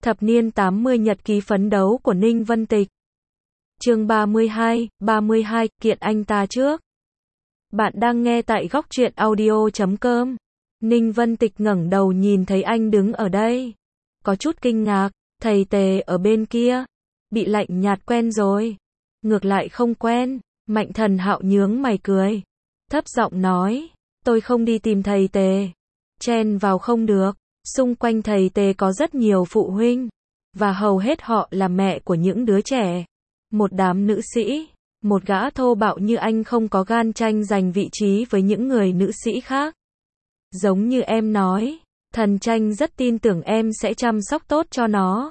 Thập niên 80 nhật ký phấn đấu của Ninh Vân Tịch. Chương 32, kiện anh ta trước. Bạn đang nghe tại góc truyện audio.com. Ninh Vân Tịch ngẩng đầu nhìn thấy anh đứng ở đây. Có chút kinh ngạc, thầy Tề ở bên kia. Bị lạnh nhạt quen rồi. Ngược lại không quen. Mạnh Thần Hạo nhướng mày cười. Thấp giọng nói, tôi không đi tìm thầy Tề. Chen vào không được. Xung quanh thầy Tề có rất nhiều phụ huynh. Và hầu hết họ là mẹ của những đứa trẻ. Một đám nữ sĩ. Một gã thô bạo như anh không có gan tranh giành vị trí với những người nữ sĩ khác. Giống như em nói, thần tranh rất tin tưởng em sẽ chăm sóc tốt cho nó.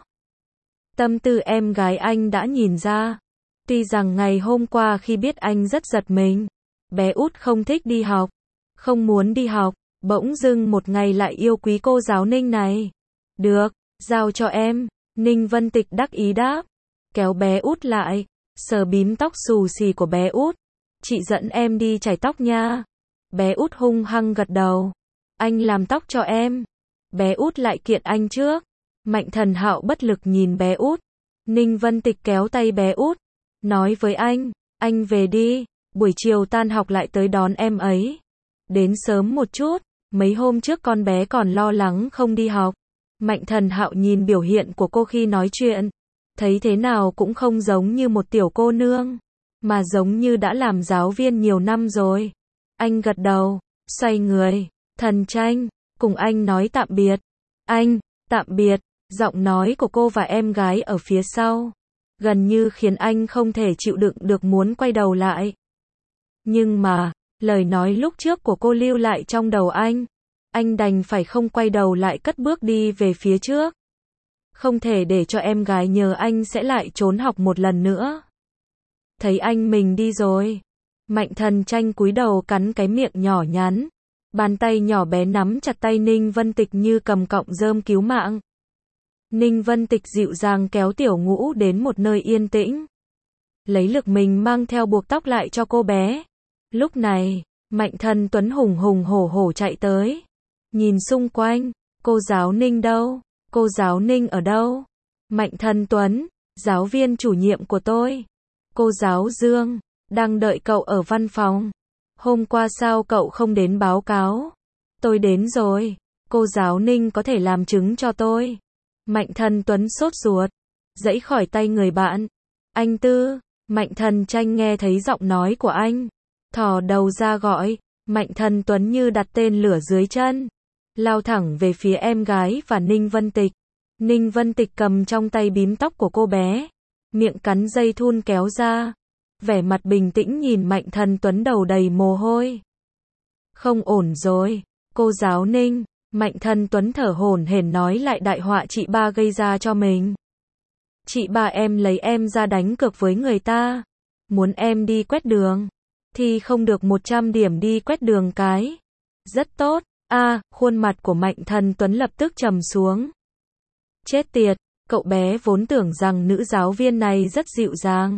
Tâm tư em gái anh đã nhìn ra. Tuy rằng ngày hôm qua khi biết anh rất giật mình. Bé út không thích đi học. Không muốn đi học. Bỗng dưng một ngày lại yêu quý cô giáo Ninh này. Được, giao cho em. Ninh Vân Tịch đắc ý đáp. Kéo bé út lại. Sờ bím tóc xù xì của bé út. Chị dẫn em đi chải tóc nha. Bé út hung hăng gật đầu. Anh làm tóc cho em. Bé út lại kiện anh trước. Mạnh Thần Hạo bất lực nhìn bé út. Ninh Vân Tịch kéo tay bé út. Nói với anh về đi. Buổi chiều tan học lại tới đón em ấy. Đến sớm một chút. Mấy hôm trước con bé còn lo lắng không đi học. Mạnh Thần Hạo nhìn biểu hiện của cô khi nói chuyện. Thấy thế nào cũng không giống như một tiểu cô nương. Mà giống như đã làm giáo viên nhiều năm rồi. Anh gật đầu. Xoay người. Thần tranh. Cùng anh nói tạm biệt. Anh, tạm biệt. Giọng nói của cô và em gái ở phía sau. Gần như khiến anh không thể chịu đựng được muốn quay đầu lại. Nhưng mà, lời nói lúc trước của cô lưu lại trong đầu anh. Anh đành phải không quay đầu lại cất bước đi về phía trước. Không thể để cho em gái nhờ anh sẽ lại trốn học một lần nữa. Thấy anh mình đi rồi. Mạnh Thần tranh cúi đầu cắn cái miệng nhỏ nhắn. Bàn tay nhỏ bé nắm chặt tay Ninh Vân Tịch như cầm cọng rơm cứu mạng. Ninh Vân Tịch dịu dàng kéo Tiểu Ngũ đến một nơi yên tĩnh. Lấy lực mình mang theo buộc tóc lại cho cô bé. Lúc này, Mạnh Thần Tuấn hùng hùng hổ hổ chạy tới. Nhìn xung quanh, cô giáo Ninh đâu? Cô giáo Ninh ở đâu? Mạnh Thần Tuấn, giáo viên chủ nhiệm của tôi. Cô giáo Dương, đang đợi cậu ở văn phòng. Hôm qua sao cậu không đến báo cáo? Tôi đến rồi. Cô giáo Ninh có thể làm chứng cho tôi. Mạnh Thần Tuấn sốt ruột. Giãy khỏi tay người bạn. Anh Tư. Mạnh Thần tranh nghe thấy giọng nói của anh. Thò đầu ra gọi. Mạnh Thần Tuấn như đặt tên lửa dưới chân. Lao thẳng về phía em gái và Ninh Vân Tịch. Ninh Vân Tịch cầm trong tay bím tóc của cô bé. Miệng cắn dây thun kéo ra. Vẻ mặt bình tĩnh nhìn Mạnh Thần Tuấn đầu đầy mồ hôi. Không ổn rồi. Cô giáo Ninh. Mạnh Thần Tuấn thở hổn hển nói lại đại họa chị ba gây ra cho mình. Chị ba em lấy em ra đánh cược với người ta. Muốn em đi quét đường. Thì không được 100 điểm đi quét đường cái. Rất tốt. Khuôn mặt của Mạnh Thần Tuấn lập tức trầm xuống. Chết tiệt, cậu bé vốn tưởng rằng nữ giáo viên này rất dịu dàng.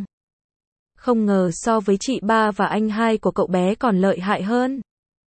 Không ngờ so với chị ba và anh hai của cậu bé còn lợi hại hơn.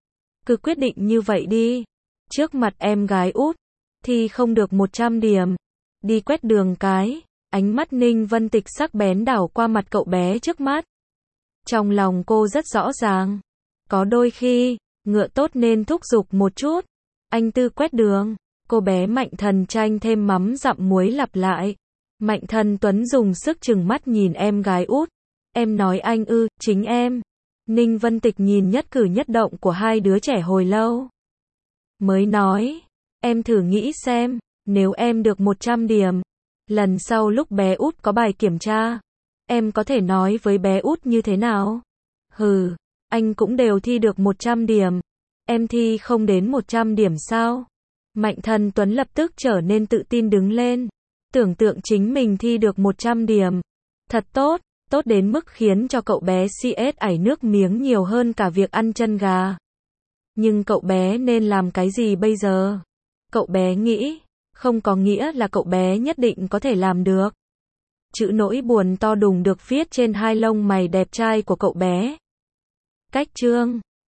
Cứ quyết định như vậy đi. Trước mặt em gái út, thì không được 100 điểm. Đi quét đường cái, ánh mắt Ninh Vân Tịch sắc bén đảo qua mặt cậu bé trước mắt. Trong lòng cô rất rõ ràng. Có đôi khi, ngựa tốt nên thúc giục một chút. Anh Tư quét đường. Cô bé Mạnh Thần tranh thêm mắm dặm muối lặp lại. Mạnh Thần Tuấn dùng sức trừng mắt nhìn em gái út. Em nói anh ư, chính em. Ninh Vân Tịch nhìn nhất cử nhất động của hai đứa trẻ hồi lâu. Mới nói, em thử nghĩ xem, nếu em được 100 điểm, lần sau lúc bé út có bài kiểm tra, em có thể nói với bé út như thế nào? Hừ, anh cũng đều thi được 100 điểm. Em thi không đến 100 điểm sao? Mạnh Thần Tuấn lập tức trở nên tự tin đứng lên. Tưởng tượng chính mình thi được 100 điểm. Thật tốt, tốt đến mức khiến cho cậu bé CS ảy nước miếng nhiều hơn cả việc ăn chân gà. Nhưng cậu bé nên làm cái gì bây giờ? Cậu bé nghĩ, không có nghĩa là cậu bé nhất định có thể làm được. Chữ nỗi buồn to đùng được viết trên hai lông mày đẹp trai của cậu bé. Cách chương